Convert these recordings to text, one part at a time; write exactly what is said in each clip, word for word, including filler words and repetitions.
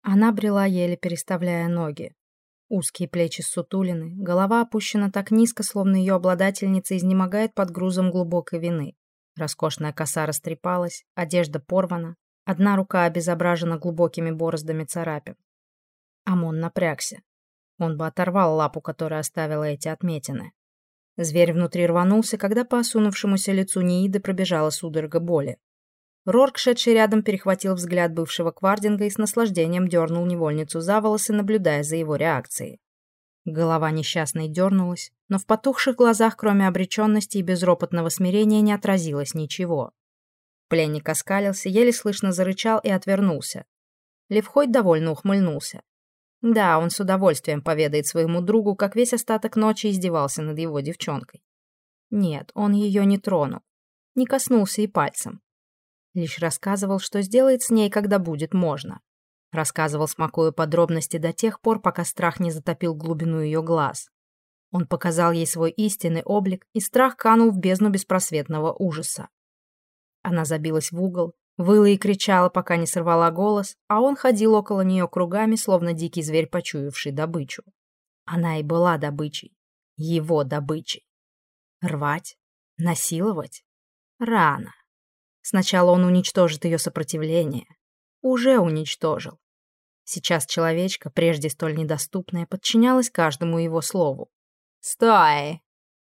Она брела, еле переставляя ноги. Узкие плечи ссутулины, голова опущена так низко, словно ее обладательница изнемогает под грузом глубокой вины. Роскошная коса растрепалась, одежда порвана, одна рука обезображена глубокими бороздами царапин. Амон напрягся. Он бы оторвал лапу, которая оставила эти отметины. Зверь внутри рванулся, когда по осунувшемуся лицу Неиды пробежала судорога боли. Рорк, шедший рядом, перехватил взгляд бывшего Квардинга и с наслаждением дернул невольницу за волосы, наблюдая за его реакцией. Голова несчастной дернулась, но в потухших глазах, кроме обреченности и безропотного смирения, не отразилось ничего. Пленник оскалился, еле слышно зарычал и отвернулся. Левхойд довольно ухмыльнулся. Да, он с удовольствием поведает своему другу, как весь остаток ночи издевался над его девчонкой. Нет, он ее не тронул, не коснулся и пальцем. Лишь рассказывал, что сделает с ней, когда будет можно. Рассказывал, смакуя подробности до тех пор, пока страх не затопил глубину ее глаз. Он показал ей свой истинный облик, и страх канул в бездну беспросветного ужаса. Она забилась в угол, выла и кричала, пока не сорвала голос, а он ходил около нее кругами, словно дикий зверь, почуявший добычу. Она и была добычей. Его добычей. Рвать? Насиловать? Рано. Сначала он уничтожит ее сопротивление. Уже уничтожил. Сейчас человечка, прежде столь недоступная, подчинялась каждому его слову. «Стой!»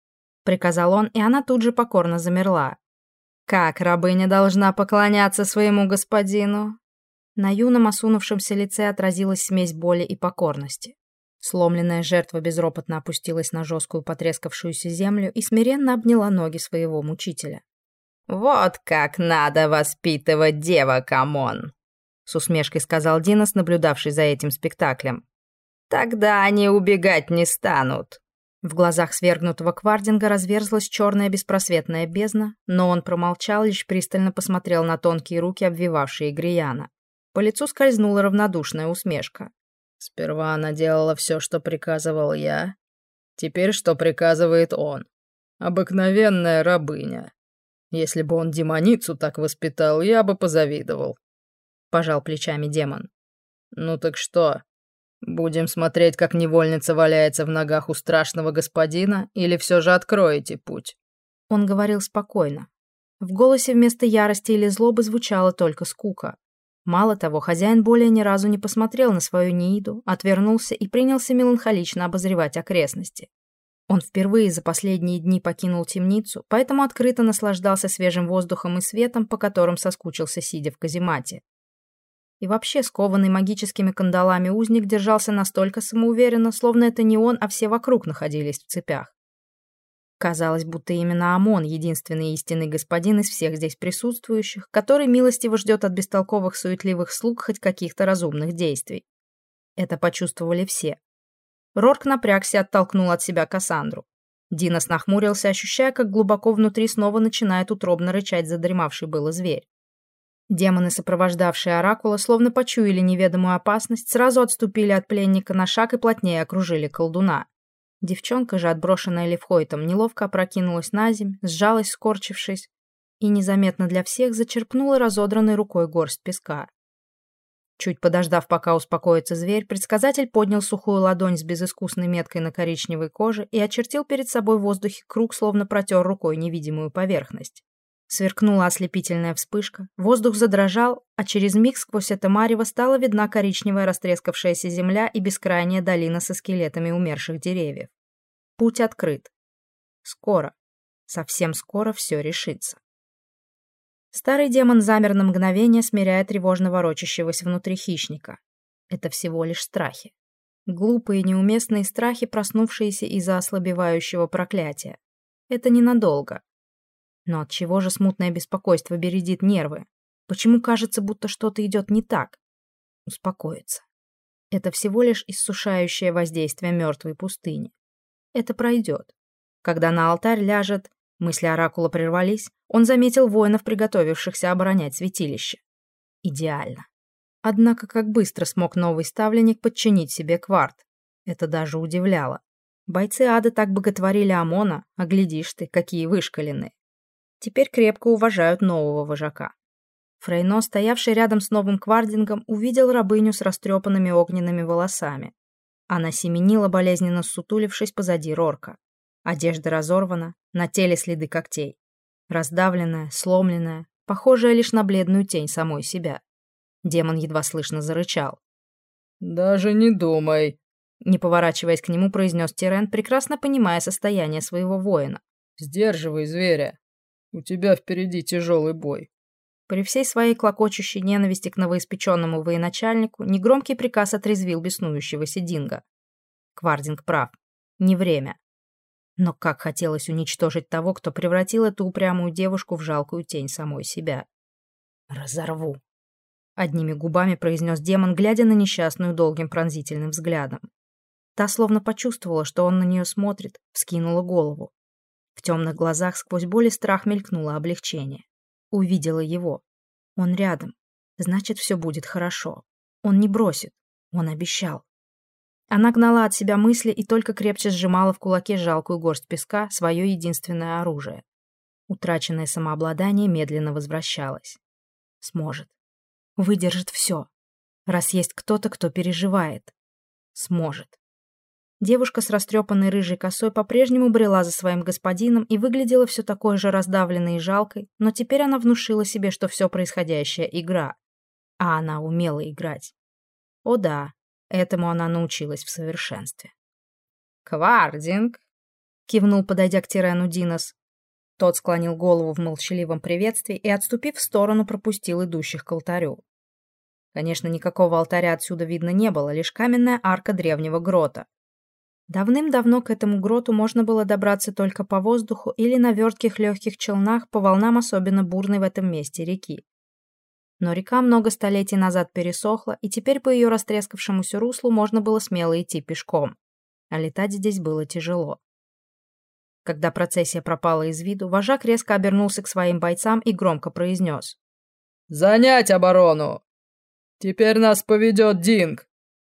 — приказал он, и она тут же покорно замерла. «Как рабыня должна поклоняться своему господину?» На юном осунувшемся лице отразилась смесь боли и покорности. Сломленная жертва безропотно опустилась на жесткую потрескавшуюся землю и смиренно обняла ноги своего мучителя. «Вот как надо воспитывать девок, Амон!» — с усмешкой сказал Динос, наблюдавший за этим спектаклем. «Тогда они убегать не станут». В глазах свергнутого Квардинга разверзлась черная беспросветная бездна, но он промолчал, лишь пристально посмотрел на тонкие руки, обвивавшие Грияна. По лицу скользнула равнодушная усмешка. «Сперва она делала все, что приказывал я. Теперь что приказывает он? Обыкновенная рабыня. Если бы он демоницу так воспитал, я бы позавидовал», — пожал плечами демон. «Ну так что, будем смотреть, как невольница валяется в ногах у страшного господина, или все же откроете путь?» Он говорил спокойно. В голосе вместо ярости или злобы звучала только скука. Мало того, хозяин более ни разу не посмотрел на свою Неиду, отвернулся и принялся меланхолично обозревать окрестности. Он впервые за последние дни покинул темницу, поэтому открыто наслаждался свежим воздухом и светом, по которым соскучился, сидя в каземате. И вообще, скованный магическими кандалами узник держался настолько самоуверенно, словно это не он, а все вокруг находились в цепях. Казалось, будто именно Амон — единственный истинный господин из всех здесь присутствующих, который милостиво ждет от бестолковых суетливых слуг хоть каких-то разумных действий. Это почувствовали все. Рорк напрягся и оттолкнул от себя Кассандру. Динос нахмурился, ощущая, как глубоко внутри снова начинает утробно рычать задремавший было зверь. Демоны, сопровождавшие Оракула, словно почуяли неведомую опасность, сразу отступили от пленника на шаг и плотнее окружили колдуна. Девчонка же, отброшенная Левхойтом, неловко опрокинулась на земь, сжалась, скорчившись, и незаметно для всех зачерпнула разодранной рукой горсть песка. Чуть подождав, пока успокоится зверь, предсказатель поднял сухую ладонь с безыскусной меткой на коричневой коже и очертил перед собой в воздухе круг, словно протер рукой невидимую поверхность. Сверкнула ослепительная вспышка, воздух задрожал, а через миг сквозь это марево стала видна коричневая растрескавшаяся земля и бескрайняя долина со скелетами умерших деревьев. Путь открыт. Скоро, совсем скоро все решится. Старый демон замер на мгновение, смиряя тревожно ворочащегося внутри хищника. Это всего лишь страхи. Глупые, неуместные страхи, проснувшиеся из-за ослабевающего проклятия. Это ненадолго. Но отчего же смутное беспокойство бередит нервы? Почему кажется, будто что-то идет не так? Успокоиться. Это всего лишь иссушающее воздействие мертвой пустыни. Это пройдет. Когда на алтарь ляжет... Мысли Оракула прервались, он заметил воинов, приготовившихся оборонять святилище. Идеально. Однако как быстро смог новый ставленник подчинить себе Кварт. Это даже удивляло. Бойцы ада так боготворили Амона, а глядишь ты, какие вышкаленные. Теперь крепко уважают нового вожака. Фрейно, стоявший рядом с новым Квардингом, увидел рабыню с растрепанными огненными волосами. Она семенила, болезненно ссутулившись позади Рорка. Одежда разорвана, на теле следы когтей. Раздавленная, сломленная, похожая лишь на бледную тень самой себя. Демон едва слышно зарычал. «Даже не думай», — не поворачиваясь к нему, произнес Тирен, прекрасно понимая состояние своего воина. «Сдерживай зверя. У тебя впереди тяжелый бой». При всей своей клокочущей ненависти к новоиспеченному военачальнику негромкий приказ отрезвил беснующегося Динго. Квардинг прав. Не время. Но как хотелось уничтожить того, кто превратил эту упрямую девушку в жалкую тень самой себя. «Разорву», — одними губами произнес демон, глядя на несчастную долгим пронзительным взглядом. Та словно почувствовала, что он на нее смотрит, вскинула голову. В темных глазах сквозь боль и страх мелькнуло облегчение. Увидела его. Он рядом. Значит, все будет хорошо. Он не бросит. Он обещал. Она гнала от себя мысли и только крепче сжимала в кулаке жалкую горсть песка, свое единственное оружие. Утраченное самообладание медленно возвращалось. Сможет. Выдержит все. Раз есть кто-то, кто переживает. Сможет. Девушка с растрепанной рыжей косой по-прежнему брела за своим господином и выглядела все такой же раздавленной и жалкой, но теперь она внушила себе, что все происходящее — игра. А она умела играть. О да, этому она научилась в совершенстве. «Квардинг!» — кивнул, подойдя к Тирену, Динос. Тот склонил голову в молчаливом приветствии и, отступив в сторону, пропустил идущих к алтарю. Конечно, никакого алтаря отсюда видно не было, лишь каменная арка древнего грота. Давным-давно к этому гроту можно было добраться только по воздуху или на вертких легких челнах по волнам особенно бурной в этом месте реки. Но река много столетий назад пересохла, и теперь по ее растрескавшемуся руслу можно было смело идти пешком. А летать здесь было тяжело. Когда процессия пропала из виду, вожак резко обернулся к своим бойцам и громко произнес: «Занять оборону! Теперь нас поведет Динг!»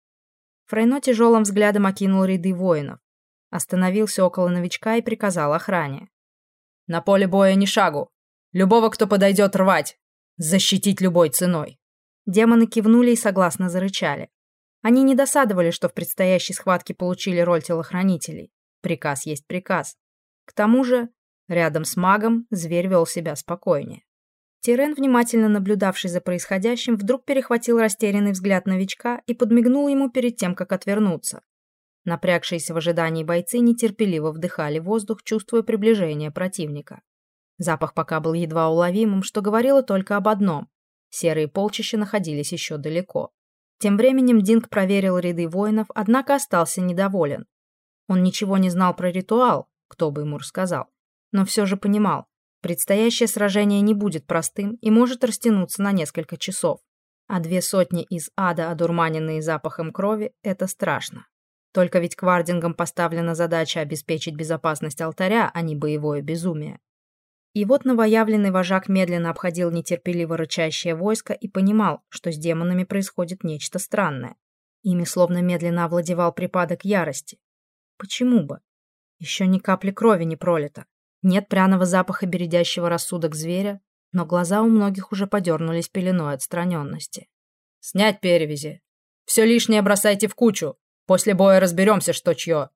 Фрейно тяжелым взглядом окинул ряды воинов. Остановился около новичка и приказал охране: «На поле боя ни шагу! Любого, кто подойдет, рвать! Защитить любой ценой!» Демоны кивнули и согласно зарычали. Они не досадовали, что в предстоящей схватке получили роль телохранителей. Приказ есть приказ. К тому же, рядом с магом зверь вел себя спокойнее. Тирен, внимательно наблюдавший за происходящим, вдруг перехватил растерянный взгляд новичка и подмигнул ему перед тем, как отвернуться. Напрягшиеся в ожидании бойцы нетерпеливо вдыхали воздух, чувствуя приближение противника. Запах пока был едва уловимым, что говорило только об одном — серые полчища находились еще далеко. Тем временем Динг проверил ряды воинов, однако остался недоволен. Он ничего не знал про ритуал, кто бы ему рассказал, но все же понимал, предстоящее сражение не будет простым и может растянуться на несколько часов. А две сотни из ада, одурманенные запахом крови, это страшно. Только ведь Квардингам поставлена задача обеспечить безопасность алтаря, а не боевое безумие. И вот новоявленный вожак медленно обходил нетерпеливо рычащее войско и понимал, что с демонами происходит нечто странное. Ими словно медленно овладевал припадок ярости. Почему бы? Еще ни капли крови не пролито. Нет пряного запаха бередящего рассудок зверя, но глаза у многих уже подернулись пеленой отстраненности. «Снять перевязи! Все лишнее бросайте в кучу! После боя разберемся, что чье!»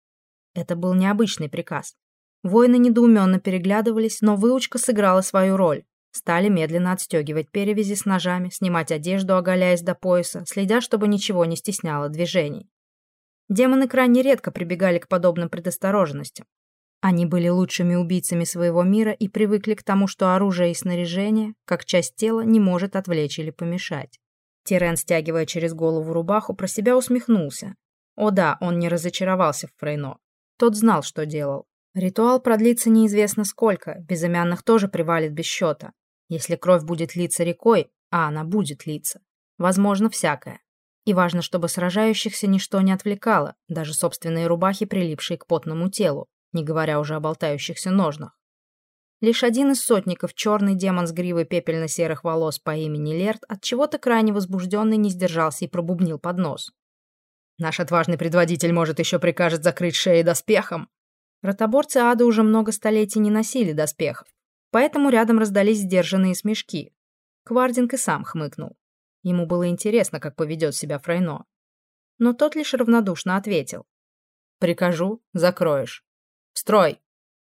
Это был необычный приказ. Воины недоуменно переглядывались, но выучка сыграла свою роль. Стали медленно отстегивать перевязи с ножами, снимать одежду, оголяясь до пояса, следя, чтобы ничего не стесняло движений. Демоны крайне редко прибегали к подобным предосторожностям. Они были лучшими убийцами своего мира и привыкли к тому, что оружие и снаряжение, как часть тела, не может отвлечь или помешать. Тирен, стягивая через голову рубаху, про себя усмехнулся. О да, он не разочаровался в Фрейно. Тот знал, что делал. Ритуал продлится неизвестно сколько, безымянных тоже привалит без счета. Если кровь будет литься рекой, а она будет литься, возможно всякое. И важно, чтобы сражающихся ничто не отвлекало, даже собственные рубахи, прилипшие к потному телу, не говоря уже о болтающихся ножнах. Лишь один из сотников, черный демон с гривой пепельно-серых волос по имени Лерт, отчего-то крайне возбужденный, не сдержался и пробубнил под нос: «Наш отважный предводитель, может, еще прикажет закрыть шеи доспехом». Ротоборцы ада уже много столетий не носили доспехов, поэтому рядом раздались сдержанные смешки. Квардинг и сам хмыкнул. Ему было интересно, как поведет себя Фрейно. Но тот лишь равнодушно ответил. «Прикажу, закроешь. В строй!»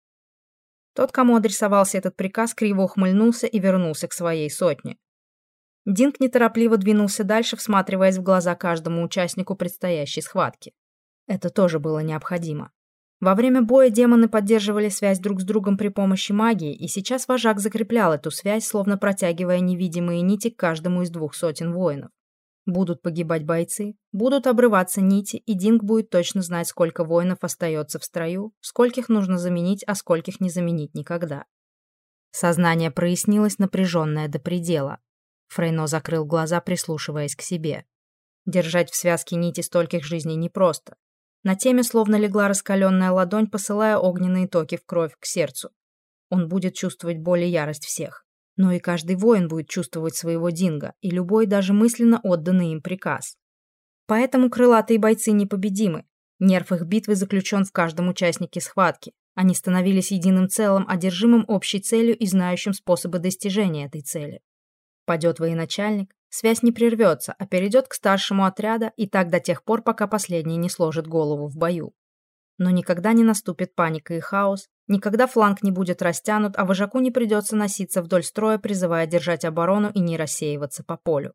Тот, кому адресовался этот приказ, криво ухмыльнулся и вернулся к своей сотне. Динг неторопливо двинулся дальше, всматриваясь в глаза каждому участнику предстоящей схватки. Это тоже было необходимо. Во время боя демоны поддерживали связь друг с другом при помощи магии, и сейчас вожак закреплял эту связь, словно протягивая невидимые нити к каждому из двух сотен воинов. Будут погибать бойцы, будут обрываться нити, и Динг будет точно знать, сколько воинов остается в строю, скольких нужно заменить, а скольких не заменить никогда. Сознание прояснилось, напряженное до предела. Фрейно закрыл глаза, прислушиваясь к себе. Держать в связке нити стольких жизней непросто. На теме словно легла раскаленная ладонь, посылая огненные токи в кровь к сердцу. Он будет чувствовать боль и ярость всех. Но и каждый воин будет чувствовать своего Динга, и любой, даже мысленно отданный им приказ. Поэтому крылатые бойцы непобедимы. Нерв их битвы заключен в каждом участнике схватки. Они становились единым целым, одержимым общей целью и знающим способы достижения этой цели. Падет военачальник, связь не прервется, а перейдет к старшему отряда, и так до тех пор, пока последний не сложит голову в бою. Но никогда не наступит паника и хаос, никогда фланг не будет растянут, а вожаку не придется носиться вдоль строя, призывая держать оборону и не рассеиваться по полю.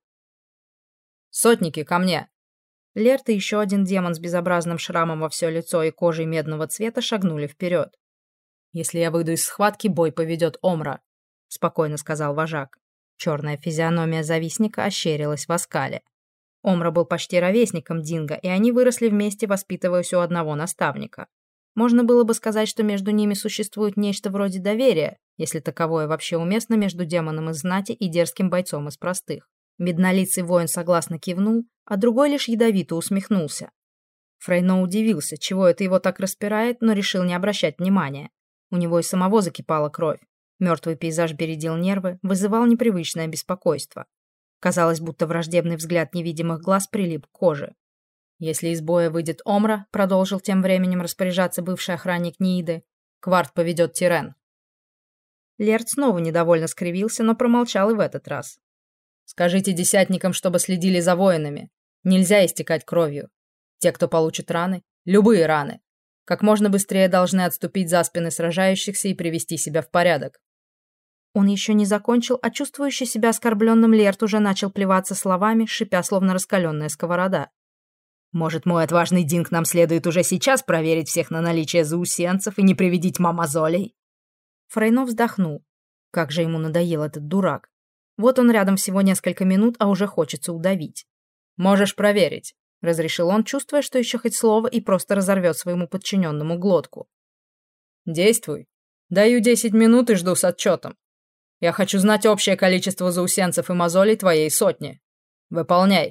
«Сотники, ко мне!» Лерт и еще один демон с безобразным шрамом во все лицо и кожей медного цвета шагнули вперед. «Если я выйду из схватки, бой поведет Омра», — спокойно сказал вожак. Черная физиономия завистника ощерилась в оскале. Омра был почти ровесником Динга, и они выросли вместе, воспитываясь у одного наставника. Можно было бы сказать, что между ними существует нечто вроде доверия, если таковое вообще уместно между демоном из знати и дерзким бойцом из простых. Меднолицый воин согласно кивнул, а другой лишь ядовито усмехнулся. Фрейно удивился, чего это его так распирает, но решил не обращать внимания. У него и самого закипала кровь. Мертвый пейзаж бередил нервы, вызывал непривычное беспокойство. Казалось, будто враждебный взгляд невидимых глаз прилип к коже. «Если из боя выйдет Омра», — продолжил тем временем распоряжаться бывший охранник Нииды, «Кварт поведет Тирен». Лерт снова недовольно скривился, но промолчал и в этот раз. «Скажите десятникам, чтобы следили за воинами. Нельзя истекать кровью. Те, кто получит раны, любые раны, как можно быстрее должны отступить за спины сражающихся и привести себя в порядок». Он еще не закончил, а чувствующий себя оскорбленным Лерт уже начал плеваться словами, шипя, словно раскаленная сковорода. «Может, мой отважный Динг, нам следует уже сейчас проверить всех на наличие заусенцев и не приведить мамозолей?» Фрейно вздохнул. Как же ему надоел этот дурак. Вот он рядом всего несколько минут, а уже хочется удавить. «Можешь проверить», — разрешил он, чувствуя, что еще хоть слово и просто разорвет своему подчиненному глотку. «Действуй. Даю десять минут и жду с отчетом. Я хочу знать общее количество заусенцев и мозолей твоей сотни. Выполняй».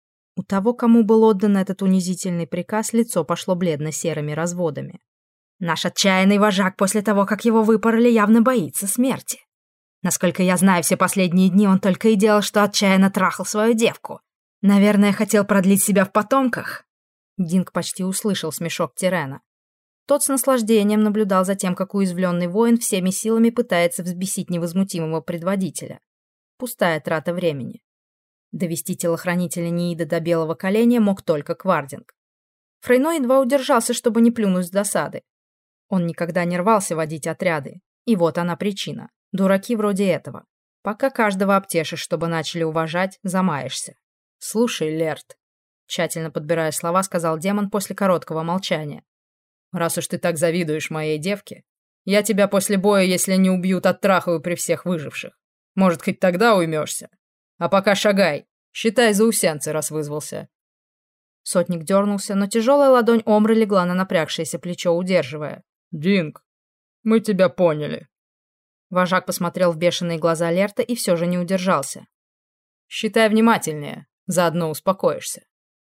У того, кому был отдан этот унизительный приказ, лицо пошло бледно-серыми разводами. «Наш отчаянный вожак после того, как его выпороли, явно боится смерти. Насколько я знаю, все последние дни он только и делал, что отчаянно трахал свою девку. Наверное, хотел продлить себя в потомках». Динг почти услышал смешок Тирена. Тот с наслаждением наблюдал за тем, как уязвленный воин всеми силами пытается взбесить невозмутимого предводителя. Пустая трата времени. Довести телохранителя Ниида до белого коленя мог только Квардинг. Фрейно едва удержался, чтобы не плюнуть с досады. Он никогда не рвался водить отряды. И вот она причина. Дураки вроде этого. Пока каждого обтешишь, чтобы начали уважать, замаешься. «Слушай, Лерт», — тщательно подбирая слова, сказал демон после короткого молчания. «Раз уж ты так завидуешь моей девке, я тебя после боя, если не убьют, оттрахаю при всех выживших. Может, хоть тогда уймешься. А пока шагай. Считай заусенцы, раз вызвался». Сотник дернулся, но тяжелая ладонь Омры легла на напрягшееся плечо, удерживая. «Динг, мы тебя поняли». Вожак посмотрел в бешеные глаза Лерта и все же не удержался. «Считай внимательнее, заодно успокоишься».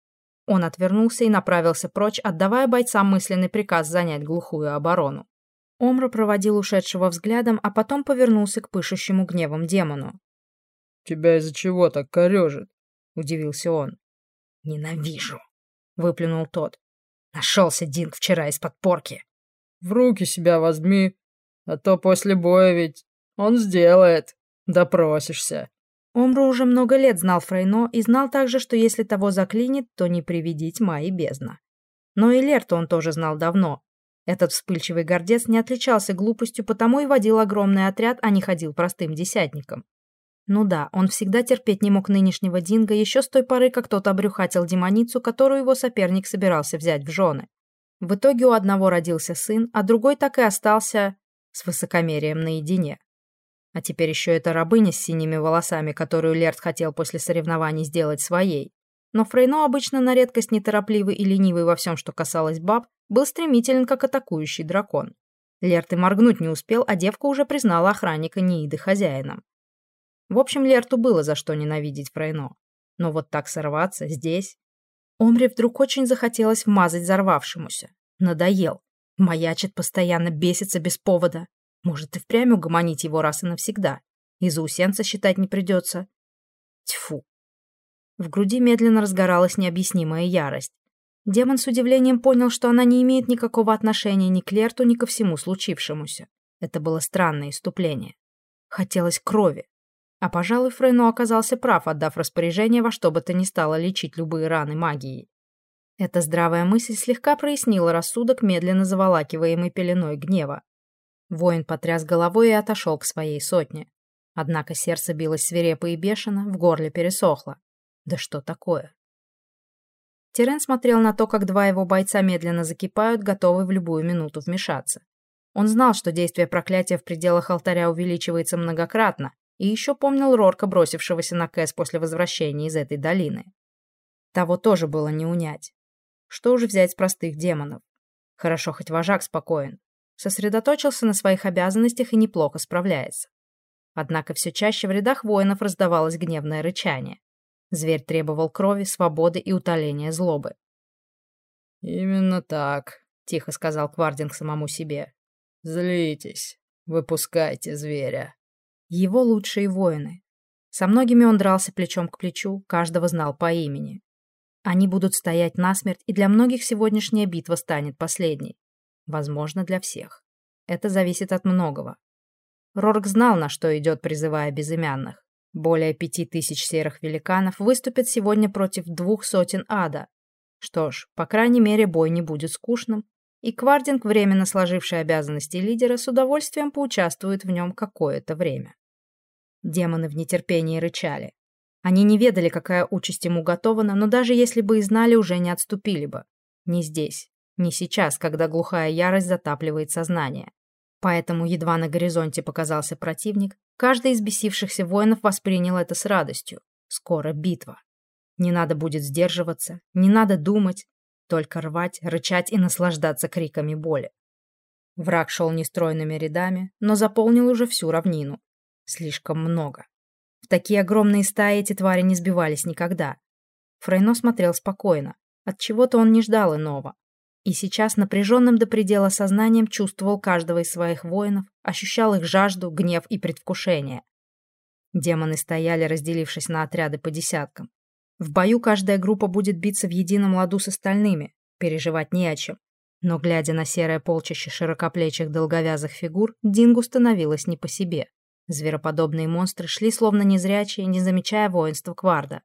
Он отвернулся и направился прочь, отдавая бойцам мысленный приказ занять глухую оборону. Омра проводил ушедшего взглядом, а потом повернулся к пышущему гневом демону. «Тебя из-за чего так корежит?» — удивился он. «Ненавижу», — выплюнул тот. «Нашелся Динг вчера из-под порки». «В руки себя возьми, а то после боя ведь он сделает, допросишься». Омру уже много лет знал Фрейно и знал также, что если того заклинит, то не приведить Майи бездна. Но и Лерту он тоже знал давно. Этот вспыльчивый гордец не отличался глупостью, потому и водил огромный отряд, а не ходил простым десятником. Ну да, он всегда терпеть не мог нынешнего Динго еще с той поры, как тот обрюхатил демоницу, которую его соперник собирался взять в жены. В итоге у одного родился сын, а другой так и остался с высокомерием наедине. А теперь еще эта рабыня с синими волосами, которую Лерт хотел после соревнований сделать своей. Но Фрейно, обычно на редкость неторопливый и ленивый во всем, что касалось баб, был стремителен, как атакующий дракон. Лерт и моргнуть не успел, а девка уже признала охранника Нииды хозяином. В общем, Лерту было за что ненавидеть Фрейно. Но вот так сорваться здесь... Омри вдруг очень захотелось вмазать взорвавшемуся. Надоел. Маячит постоянно, бесится без повода. Может, и впрямь угомонить его раз и навсегда. И заусенца считать не придется. Тьфу. В груди медленно разгоралась необъяснимая ярость. Демон с удивлением понял, что она не имеет никакого отношения ни к Лерту, ни ко всему случившемуся. Это было странное иступление. Хотелось крови. А, пожалуй, Фрейно оказался прав, отдав распоряжение во что бы то ни стало лечить любые раны магией. Эта здравая мысль слегка прояснила рассудок, медленно заволакиваемый пеленой гнева. Воин потряс головой и отошел к своей сотне. Однако сердце билось свирепо и бешено, в горле пересохло. Да что такое? Тирен смотрел на то, как два его бойца медленно закипают, готовые в любую минуту вмешаться. Он знал, что действие проклятия в пределах алтаря увеличивается многократно, и еще помнил Рорка, бросившегося на Кэс после возвращения из этой долины. Того тоже было не унять. Что уж взять с простых демонов? Хорошо, хоть вожак спокоен. Сосредоточился на своих обязанностях и неплохо справляется. Однако все чаще в рядах воинов раздавалось гневное рычание. Зверь требовал крови, свободы и утоления злобы. «Именно так», — тихо сказал Квардинг самому себе. «Злитесь, выпускайте зверя». Его лучшие воины. Со многими он дрался плечом к плечу, каждого знал по имени. Они будут стоять насмерть, и для многих сегодняшняя битва станет последней. Возможно, для всех. Это зависит от многого. Рорк знал, на что идет, призывая безымянных. Более пяти тысяч серых великанов выступят сегодня против двух сотен ада. Что ж, по крайней мере, бой не будет скучным, и Квардинг, временно сложивший обязанности лидера, с удовольствием поучаствует в нем какое-то время. Демоны в нетерпении рычали. Они не ведали, какая участь ему уготована, но даже если бы и знали, уже не отступили бы. Не здесь, не сейчас, когда глухая ярость затапливает сознание. Поэтому, едва на горизонте показался противник, каждый из бесившихся воинов воспринял это с радостью. Скоро битва. Не надо будет сдерживаться, не надо думать, только рвать, рычать и наслаждаться криками боли. Враг шел нестройными рядами, но заполнил уже всю равнину. Слишком много. В такие огромные стаи эти твари не сбивались никогда. Фрейно смотрел спокойно. Отчего-то он не ждал иного. И сейчас напряженным до предела сознанием чувствовал каждого из своих воинов, ощущал их жажду, гнев и предвкушение. Демоны стояли, разделившись на отряды по десяткам. В бою каждая группа будет биться в едином ладу с остальными, переживать не о чем. Но, глядя на серое полчище широкоплечих долговязых фигур, Дингу становилось не по себе. Звероподобные монстры шли словно незрячие, не замечая воинства Кварда.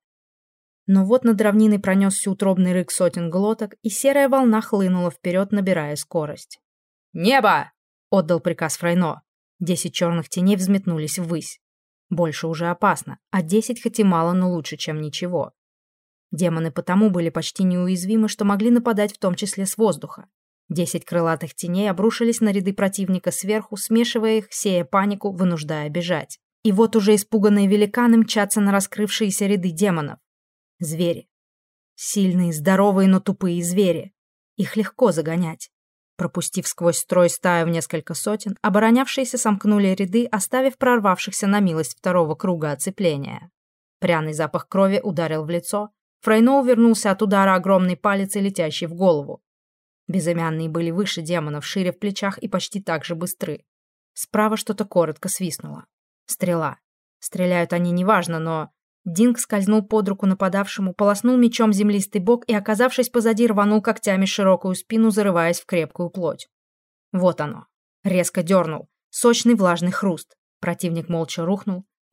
Но вот над равниной пронесся утробный рык сотен глоток, и серая волна хлынула вперед, набирая скорость. «Небо!» — отдал приказ Фрейно. Десять черных теней взметнулись ввысь. Больше уже опасно, а десять хоть и мало, но лучше, чем ничего. Демоны потому были почти неуязвимы, что могли нападать в том числе с воздуха. Десять крылатых теней обрушились на ряды противника сверху, смешивая их, сея панику, вынуждая бежать. И вот уже испуганные великаны мчатся на раскрывшиеся ряды демонов. Звери. Сильные, здоровые, но тупые звери. Их легко загонять. Пропустив сквозь строй стаю в несколько сотен, оборонявшиеся сомкнули ряды, оставив прорвавшихся на милость второго круга оцепления. Пряный запах крови ударил в лицо. Фрейно увернулся от удара огромной палицей, летящей в голову. Безымянные были выше демонов, шире в плечах и почти так же быстры. Справа что-то коротко свистнуло. Стрела. Стреляют они неважно, но... Динг скользнул под руку нападавшему, полоснул мечом землистый бок и, оказавшись позади, рванул когтями широкую спину, зарываясь в крепкую плоть. Вот оно. Резко дернул. Сочный влажный хруст. Противник молча рухнул.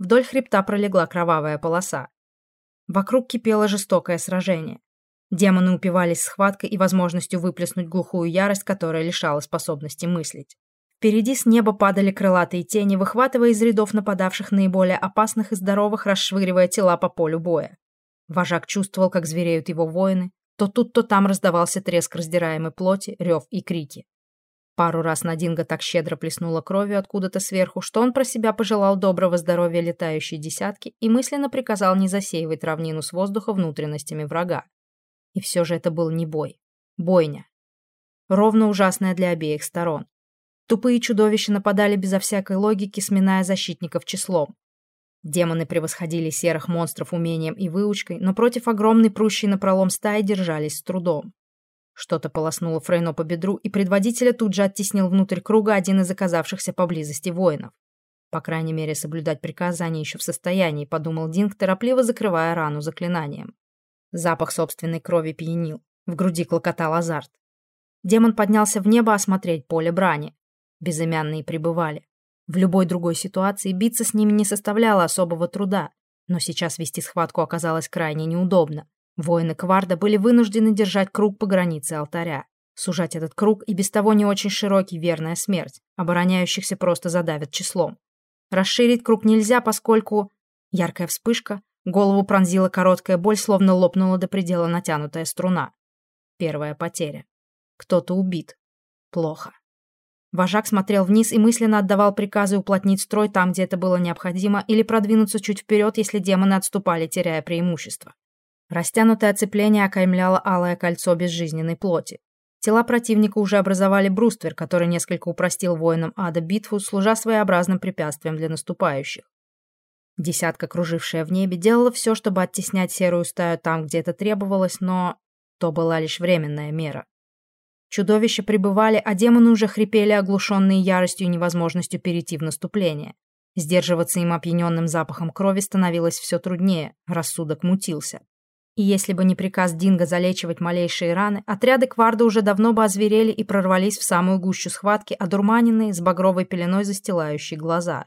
Вдоль хребта пролегла кровавая полоса. Вокруг кипело жестокое сражение. Демоны упивались схваткой и возможностью выплеснуть глухую ярость, которая лишала способности мыслить. Впереди с неба падали крылатые тени, выхватывая из рядов нападавших наиболее опасных и здоровых, расшвыривая тела по полю боя. Вожак чувствовал, как звереют его воины. То тут, то там раздавался треск раздираемой плоти, рев и крики. Пару раз Надинга так щедро плеснула кровью откуда-то сверху, что он про себя пожелал доброго здоровья летающей десятки и мысленно приказал не засеивать равнину с воздуха внутренностями врага. И все же это был не бой. Бойня. Ровно ужасная для обеих сторон. Тупые чудовища нападали безо всякой логики, сминая защитников числом. Демоны превосходили серых монстров умением и выучкой, но против огромной прущей напролом стаи держались с трудом. Что-то полоснуло Фрейно по бедру, и предводителя тут же оттеснил внутрь круга один из оказавшихся поблизости воинов. По крайней мере, соблюдать приказы они еще в состоянии, подумал Динг, торопливо закрывая рану заклинанием. Запах собственной крови пьянил, в груди клокотал азарт. Демон поднялся в небо осмотреть поле брани. Безымянные пребывали. В любой другой ситуации биться с ними не составляло особого труда, но сейчас вести схватку оказалось крайне неудобно. Воины Кварда были вынуждены держать круг по границе алтаря. Сужать этот круг и без того не очень широкий — верная смерть. Обороняющихся просто задавят числом. Расширить круг нельзя, поскольку... Яркая вспышка, голову пронзила короткая боль, словно лопнула до предела натянутая струна. Первая потеря. Кто-то убит. Плохо. Вожак смотрел вниз и мысленно отдавал приказы уплотнить строй там, где это было необходимо, или продвинуться чуть вперед, если демоны отступали, теряя преимущество. Растянутое оцепление окаймляло алое кольцо безжизненной плоти. Тела противника уже образовали бруствер, который несколько упростил воинам ада битву, служа своеобразным препятствием для наступающих. Десятка, кружившая в небе, делала все, чтобы оттеснять серую стаю там, где это требовалось, но то была лишь временная мера. Чудовища пребывали, а демоны уже хрипели, оглушенные яростью и невозможностью перейти в наступление. Сдерживаться им опьяненным запахом крови становилось все труднее, рассудок мутился. И если бы не приказ Динга залечивать малейшие раны, отряды Кварда уже давно бы озверели и прорвались в самую гущу схватки, одурманенные, с багровой пеленой застилающей глаза.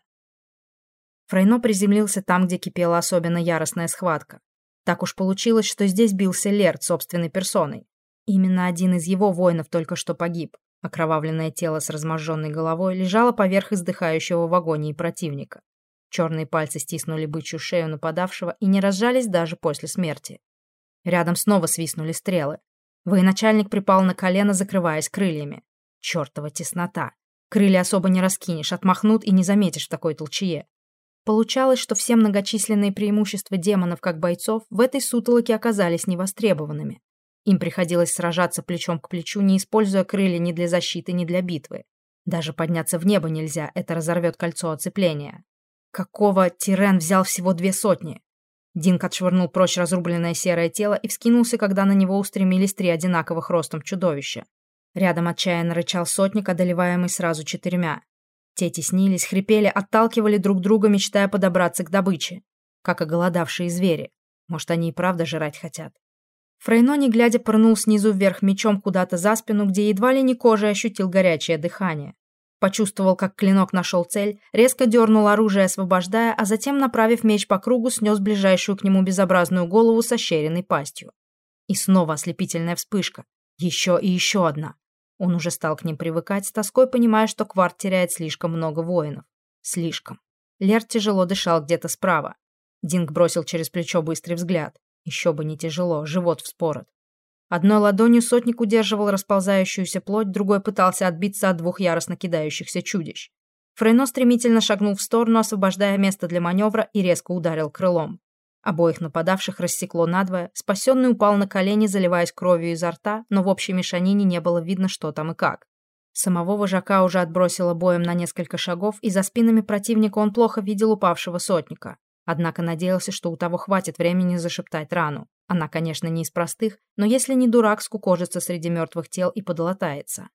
Фрейно приземлился там, где кипела особенно яростная схватка. Так уж получилось, что здесь бился Лерт собственной персоной. Именно один из его воинов только что погиб. Окровавленное тело с разможженной головой лежало поверх издыхающего в агонии противника. Черные пальцы стиснули бычью шею нападавшего и не разжались даже после смерти. Рядом снова свистнули стрелы. Военачальник припал на колено, закрываясь крыльями. Чертова теснота. Крылья особо не раскинешь, отмахнут и не заметишь в такой толчее. Получалось, что все многочисленные преимущества демонов как бойцов в этой сутолоке оказались невостребованными. Им приходилось сражаться плечом к плечу, не используя крылья ни для защиты, ни для битвы. Даже подняться в небо нельзя, это разорвет кольцо оцепления. Какого Тирен взял всего две сотни? Динг отшвырнул прочь разрубленное серое тело и вскинулся, когда на него устремились три одинаковых ростом чудовища. Рядом отчаянно рычал сотник, одолеваемый сразу четырьмя. Те теснились, хрипели, отталкивали друг друга, мечтая подобраться к добыче. Как оголодавшие звери. Может, они и правда жрать хотят. Фрейно, не глядя, пырнул снизу вверх мечом куда-то за спину, где едва ли не кожей ощутил горячее дыхание. Почувствовал, как клинок нашел цель, резко дернул оружие, освобождая, а затем, направив меч по кругу, снес ближайшую к нему безобразную голову с ощеренной пастью. И снова ослепительная вспышка. Еще и еще одна. Он уже стал к ним привыкать, с тоской понимая, что Квард теряет слишком много воинов. Слишком. Лерт тяжело дышал где-то справа. Динг бросил через плечо быстрый взгляд. Еще бы не тяжело, живот вспорот. Одной ладонью сотник удерживал расползающуюся плоть, другой пытался отбиться от двух яростно кидающихся чудищ. Фрейно стремительно шагнул в сторону, освобождая место для маневра, и резко ударил крылом. Обоих нападавших рассекло надвое, спасенный упал на колени, заливаясь кровью изо рта, но в общей мешанине не было видно, что там и как. Самого вожака уже отбросило боем на несколько шагов, и за спинами противника он плохо видел упавшего сотника. Однако надеялся, что у того хватит времени зашептать рану. Она, конечно, не из простых, но если не дурак, скукожится среди мертвых тел и подлатается.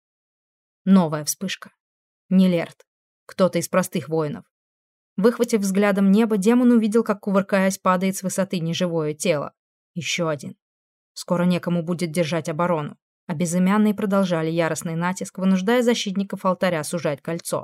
Новая вспышка. Не Лерт. Кто-то из простых воинов. Выхватив взглядом небо, демон увидел, как, кувыркаясь, падает с высоты неживое тело. Еще один. Скоро некому будет держать оборону. А безымянные продолжали яростный натиск, вынуждая защитников алтаря сужать кольцо.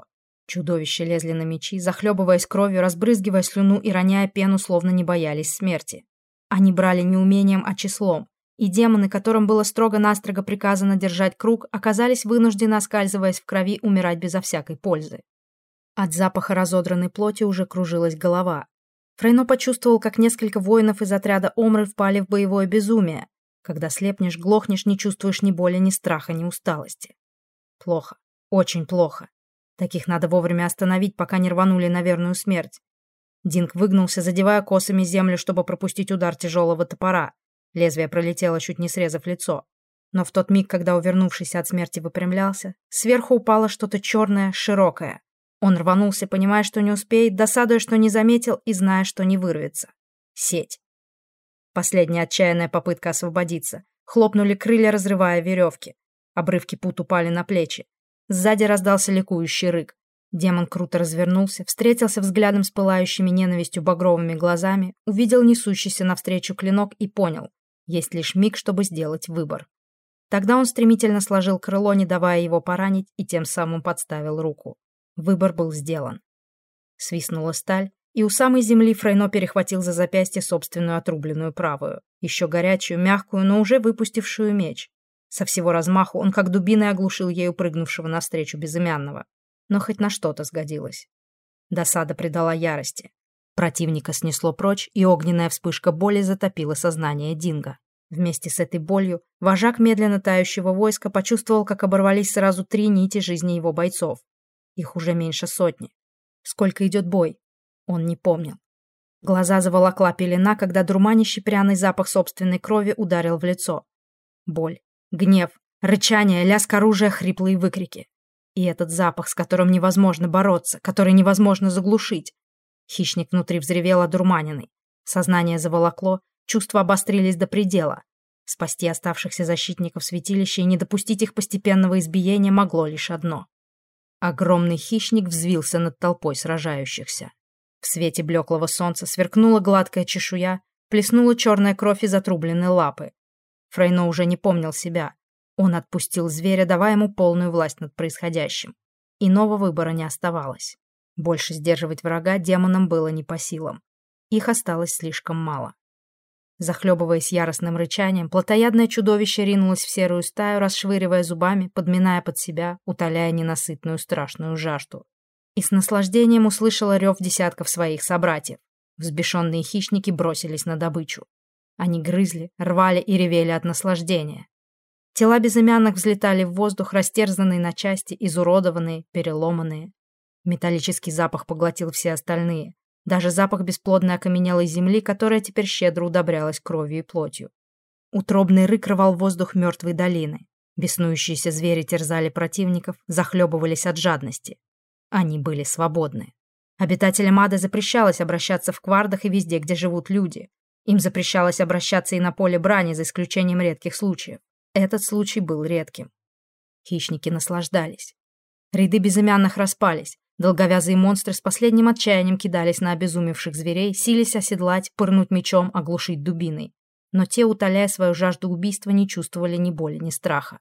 Чудовища лезли на мечи, захлебываясь кровью, разбрызгивая слюну и роняя пену, словно не боялись смерти. Они брали не умением, а числом, и демоны, которым было строго-настрого приказано держать круг, оказались вынуждены, оскальзываясь в крови, умирать безо всякой пользы. От запаха разодранной плоти уже кружилась голова. Фрейно почувствовал, как несколько воинов из отряда Омры впали в боевое безумие. Когда слепнешь, глохнешь, не чувствуешь ни боли, ни страха, ни усталости. Плохо. Очень плохо. Таких надо вовремя остановить, пока не рванули на верную смерть. Динг выгнулся, задевая косами землю, чтобы пропустить удар тяжелого топора. Лезвие пролетело, чуть не срезав лицо. Но в тот миг, когда увернувшийся от смерти выпрямлялся, сверху упало что-то черное, широкое. Он рванулся, понимая, что не успеет, досадуя, что не заметил, и зная, что не вырвется. Сеть. Последняя отчаянная попытка освободиться. Хлопнули крылья, разрывая веревки. Обрывки пут упали на плечи. Сзади раздался ликующий рык. Демон круто развернулся, встретился взглядом с пылающими ненавистью багровыми глазами, увидел несущийся навстречу клинок и понял. Есть лишь миг, чтобы сделать выбор. Тогда он стремительно сложил крыло, не давая его поранить, и тем самым подставил руку. Выбор был сделан. Свистнула сталь, и у самой земли Фрейно перехватил за запястье собственную отрубленную правую, еще горячую, мягкую, но уже выпустившую меч. Со всего размаху он как дубиной оглушил ею прыгнувшего навстречу безымянного. Но хоть на что-то сгодилось. Досада придала ярости. Противника снесло прочь, и огненная вспышка боли затопила сознание Динго. Вместе с этой болью вожак медленно тающего войска почувствовал, как оборвались сразу три нити жизни его бойцов. Их уже меньше сотни. Сколько идет бой? Он не помнил. Глаза заволокла пелена, когда дурманящий пряный запах собственной крови ударил в лицо. Боль, гнев, рычание, лязг оружия, хриплые выкрики. И этот запах, с которым невозможно бороться, который невозможно заглушить. Хищник внутри взревел одурманенный. Сознание заволокло, чувства обострились до предела. Спасти оставшихся защитников святилища и не допустить их постепенного избиения могло лишь одно. Огромный хищник взвился над толпой сражающихся. В свете блеклого солнца сверкнула гладкая чешуя, плеснула черная кровь из отрубленной лапы. Фрейно уже не помнил себя. Он отпустил зверя, давая ему полную власть над происходящим. Иного выбора не оставалось. Больше сдерживать врага демонам было не по силам. Их осталось слишком мало. Захлебываясь яростным рычанием, плотоядное чудовище ринулось в серую стаю, расшвыривая зубами, подминая под себя, утоляя ненасытную страшную жажду. И с наслаждением услышала рев десятков своих собратьев. Взбешенные хищники бросились на добычу. Они грызли, рвали и ревели от наслаждения. Тела безымянных взлетали в воздух, растерзанные на части, изуродованные, переломанные. Металлический запах поглотил все остальные. Даже запах бесплодной окаменелой земли, которая теперь щедро удобрялась кровью и плотью. Утробный рык рвал воздух мертвой долины. Беснующиеся звери терзали противников, захлебывались от жадности. Они были свободны. Обитателям ада запрещалось обращаться в квардах и везде, где живут люди. Им запрещалось обращаться и на поле брани, за исключением редких случаев. Этот случай был редким. Хищники наслаждались. Ряды безымянных распались. Долговязые монстры с последним отчаянием кидались на обезумевших зверей, сились оседлать, пырнуть мечом, оглушить дубиной. Но те, утоляя свою жажду убийства, не чувствовали ни боли, ни страха.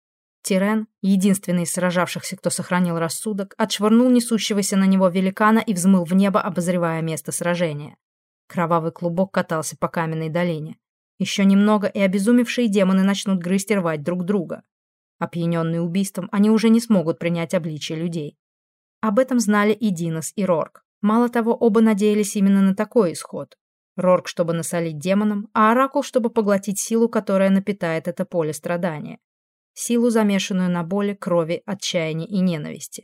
Тирен, единственный из сражавшихся, кто сохранил рассудок, отшвырнул несущегося на него великана и взмыл в небо, обозревая место сражения. Кровавый клубок катался по каменной долине. Еще немного, и обезумевшие демоны начнут грызть и рвать друг друга. Опьяненные убийством, они уже не смогут принять обличие людей. Об этом знали и Динос, и Рорк. Мало того, оба надеялись именно на такой исход. Рорк, чтобы насолить демонам, а Оракул, чтобы поглотить силу, которая напитает это поле страдания. Силу, замешанную на боли, крови, отчаянии и ненависти.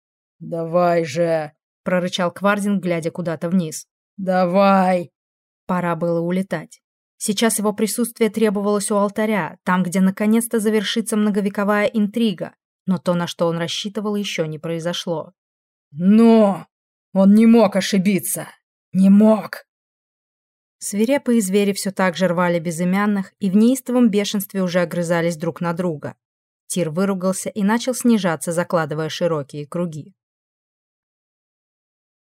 «Давай же!» — прорычал Квардин, глядя куда-то вниз. «Давай!» Пора было улетать. Сейчас его присутствие требовалось у алтаря, там, где наконец-то завершится многовековая интрига, но то, на что он рассчитывал, еще не произошло. «Но! Он не мог ошибиться! Не мог!» Свирепые звери все так же рвали безымянных и в неистовом бешенстве уже огрызались друг на друга. Тир выругался и начал снижаться, закладывая широкие круги.